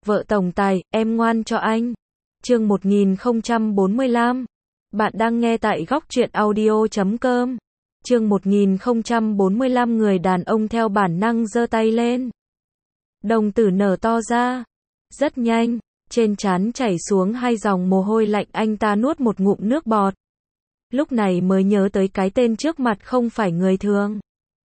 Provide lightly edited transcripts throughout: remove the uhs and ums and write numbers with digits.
Vợ tổng tài, em ngoan cho anh. Chương 1045. Bạn đang nghe tại góc truyện audio.com. Chương 1045, người đàn ông theo bản năng giơ tay lên. Đồng tử nở to ra. Rất nhanh, trên trán chảy xuống hai dòng mồ hôi lạnh, anh ta nuốt một ngụm nước bọt. Lúc này mới nhớ tới cái tên trước mặt không phải người thường,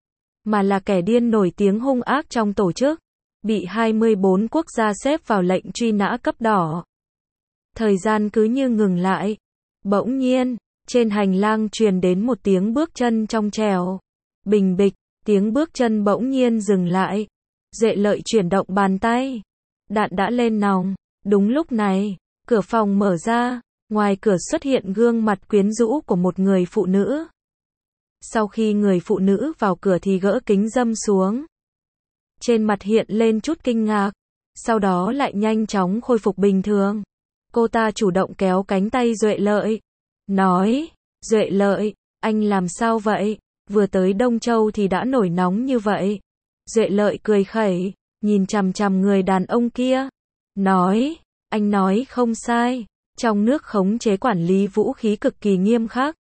mà là kẻ điên nổi tiếng hung ác trong tổ chức, bị 24 quốc gia xếp vào lệnh truy nã cấp đỏ. Thời gian cứ như ngừng lại. Bỗng nhiên, trên hành lang truyền đến một tiếng bước chân trong trẻo. Bình bịch, tiếng bước chân bỗng nhiên dừng lại. Duệ Lợi chuyển động bàn tay. Đạn đã lên nòng. Đúng lúc này, cửa phòng mở ra, ngoài cửa xuất hiện gương mặt quyến rũ của một người phụ nữ. Sau khi người phụ nữ vào cửa thì gỡ kính râm xuống. Trên mặt hiện lên chút kinh ngạc, sau đó lại nhanh chóng khôi phục bình thường. Cô ta chủ động kéo cánh tay Duệ Lợi, nói, Duệ Lợi, anh làm sao vậy? Vừa tới Đông Châu thì đã nổi nóng như vậy. Duệ Lợi cười khẩy, nhìn chằm chằm người đàn ông kia, nói, anh nói không sai, trong nước khống chế quản lý vũ khí cực kỳ nghiêm khắc.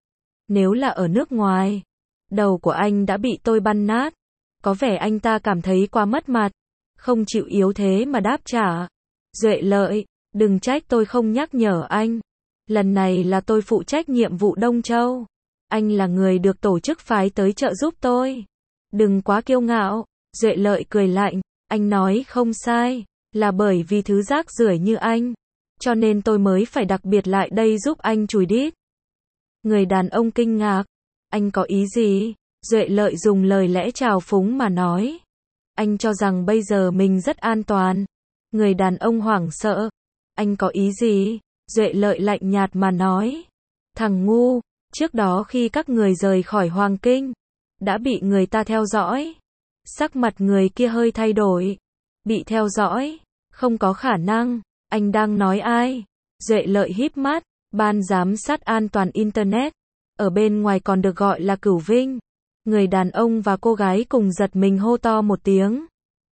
Nếu là ở nước ngoài, đầu của anh đã bị tôi băm nát. Có vẻ anh ta cảm thấy quá mất mặt, không chịu yếu thế mà đáp trả. Duệ Lợi, đừng trách tôi không nhắc nhở anh. Lần này là tôi phụ trách nhiệm vụ Đông Châu. Anh là người được tổ chức phái tới trợ giúp tôi. Đừng quá kiêu ngạo. Duệ Lợi cười lạnh, anh nói không sai, là bởi vì thứ rác rưởi như anh, cho nên tôi mới phải đặc biệt lại đây giúp anh chùi đít. Người đàn ông kinh ngạc, anh có ý gì? Duệ Lợi dùng lời lẽ trào phúng mà nói. Anh cho rằng bây giờ mình rất an toàn. Người đàn ông hoảng sợ. Anh có ý gì? Duệ Lợi lạnh nhạt mà nói. Thằng ngu, trước đó khi các người rời khỏi Hoàng Kinh, đã bị người ta theo dõi. Sắc mặt người kia hơi thay đổi. Bị theo dõi? Không có khả năng. Anh đang nói ai? Duệ Lợi híp mắt. Ban giám sát an toàn Internet. Ở bên ngoài còn được gọi là Cửu Vinh. Người đàn ông và cô gái cùng giật mình hô to một tiếng.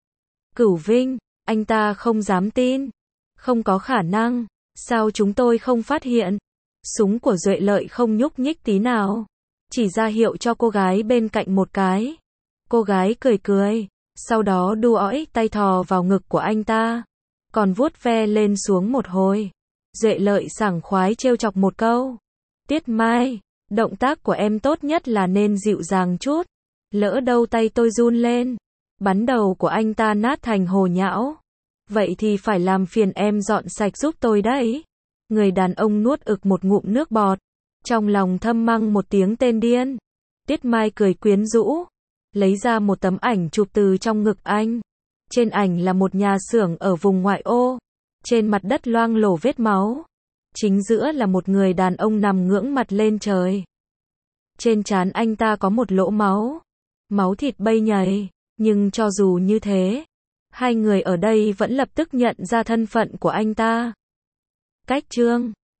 Cửu Vinh, anh ta không dám tin. Không có khả năng, sao chúng tôi không phát hiện? Súng của Duệ Lợi không nhúc nhích tí nào, chỉ ra hiệu cho cô gái bên cạnh một cái. Cô gái cười cười, sau đó đu ỏi tay thò vào ngực của anh ta, còn vuốt ve lên xuống một hồi. Duệ Lợi sảng khoái trêu chọc một câu. Tiết Mai, động tác của em tốt nhất là nên dịu dàng chút. Lỡ đâu tay tôi run lên, bắn đầu của anh ta nát thành hồ nhão. Vậy thì phải làm phiền em dọn sạch giúp tôi đấy. Người đàn ông nuốt ực một ngụm nước bọt, trong lòng thầm mắng một tiếng tên điên. Tiết Mai cười quyến rũ, lấy ra một tấm ảnh chụp từ trong ngực anh. Trên ảnh là một nhà xưởng ở vùng ngoại ô. Trên mặt đất loang lổ vết máu. Chính giữa là một người đàn ông nằm ngưỡng mặt lên trời. Trên trán anh ta có một lỗ máu. Máu thịt bay nhảy. Nhưng cho dù như thế, hai người ở đây vẫn lập tức nhận ra thân phận của anh ta. Cách chương